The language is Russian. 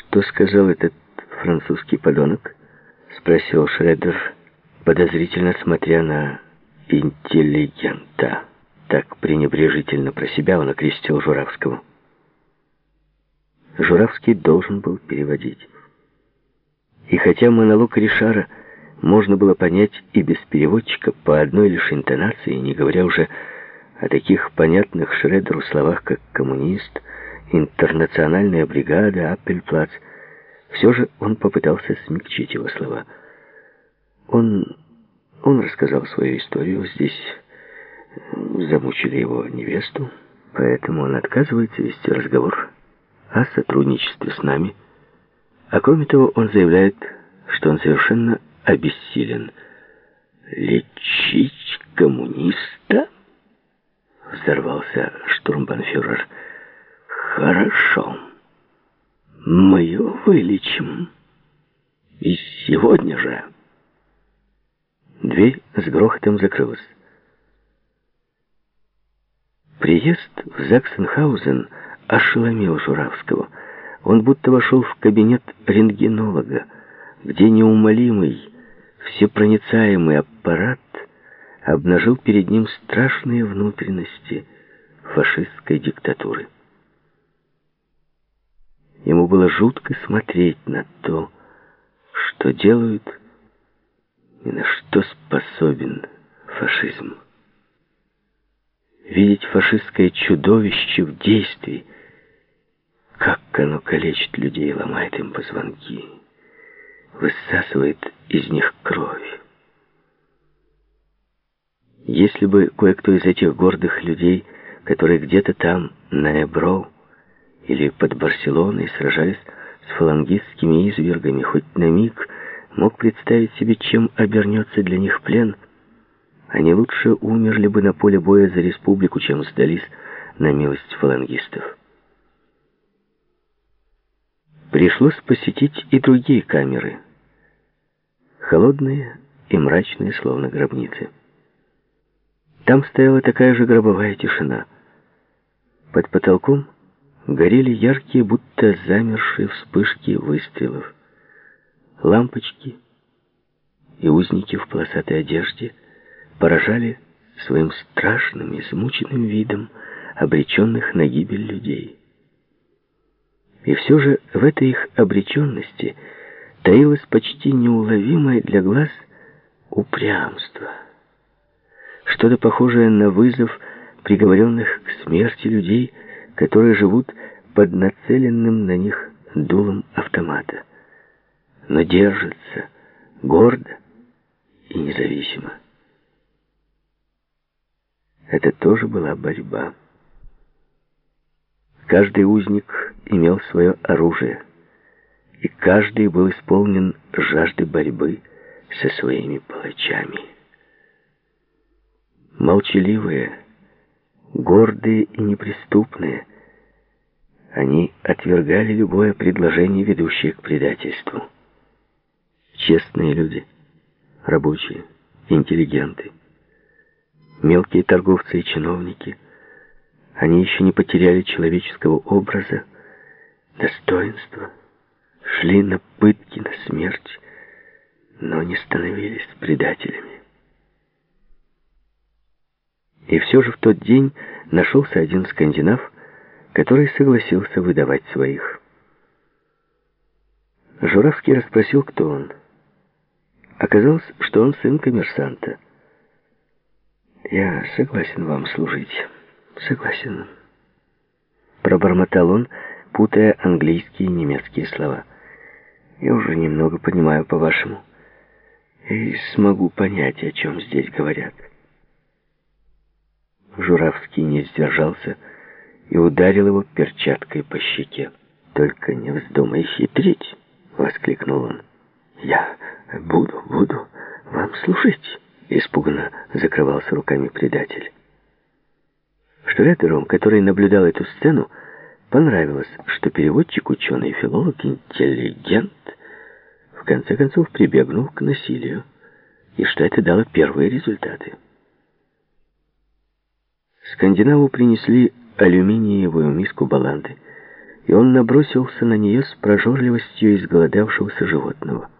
«Что сказал этот французский подонок?» — спросил Шредер, подозрительно смотря на интеллигента. Так пренебрежительно про себя он окрестил Журавского. Журавский должен был переводить. И хотя монолог Ришара можно было понять и без переводчика по одной лишь интонации, не говоря уже о таких понятных Шредеру словах, как «коммунист», «интернациональная бригада», «Аппельплац», все же он попытался смягчить его слова. Он рассказал свою историю. Здесь замучили его невесту, поэтому он отказывается вести разговор о сотрудничестве с нами. А кроме того, он заявляет, что он совершенно обессилен. «Лечить коммуниста?» — взорвался штурмбанфюрер. «Хорошо. Мы его вылечим. И сегодня же». Дверь с грохотом закрылась. Приезд в Заксенхаузен ошеломил Журавского. Он будто вошел в кабинет рентгенолога, где неумолимый, всепроницаемый аппарат обнажил перед ним страшные внутренности фашистской диктатуры. Ему было жутко смотреть на то, что делают и на что способен фашизм. Видеть фашистское чудовище в действии, как оно калечит людей, ломает им позвонки, высасывает из них кровь. Если бы кое-кто из этих гордых людей, которые где-то там, на Эбро или под Барселоной, сражались с фалангистскими извергами, хоть на миг мог представить себе, чем обернется для них плен, они лучше умерли бы на поле боя за республику, чем сдались на милость фалангистов. Пришлось посетить и другие камеры, холодные и мрачные, словно гробницы. Там стояла такая же гробовая тишина. Под потолком горели яркие, будто замершие вспышки выстрелов. Лампочки и узники в полосатой одежде поражали своим страшным, измученным видом обреченных на гибель людей. И все же в этой их обреченности таилось почти неуловимое для глаз упрямство. Что-то похожее на вызов приговоренных к смерти людей, которые живут под нацеленным на них дулом автомата, но держатся гордо и независимо. Это тоже была борьба. Каждый узник имел свое оружие, и каждый был исполнен жажды борьбы со своими палачами. Молчаливые, гордые и неприступные, они отвергали любое предложение, ведущее к предательству. Честные люди, рабочие, интеллигенты, мелкие торговцы и чиновники, они еще не потеряли человеческого образа, достоинства, шли на пытки, на смерть, но не становились предателями. И все же в тот день нашелся один скандинав, который согласился выдавать своих. Журавский расспросил, кто он. Оказалось, что он сын коммерсанта. «Я согласен вам служить. Согласен», — пробормотал он, путая английские и немецкие слова. «Я уже немного понимаю по-вашему и смогу понять, о чем здесь говорят». Журавский не сдержался и ударил его перчаткой по щеке. «Только не вздумай хитрить!» — воскликнул он. «Я буду вам служить!» — испуганно закрывался руками предатель. Шредеру, который наблюдал эту сцену, понравилось, что переводчик, ученый, филолог, интеллигент, в конце концов прибегнул к насилию, и что это дало первые результаты. Скандинаву принесли алюминиевую миску баланды, и он набросился на нее с прожорливостью изголодавшегося животного.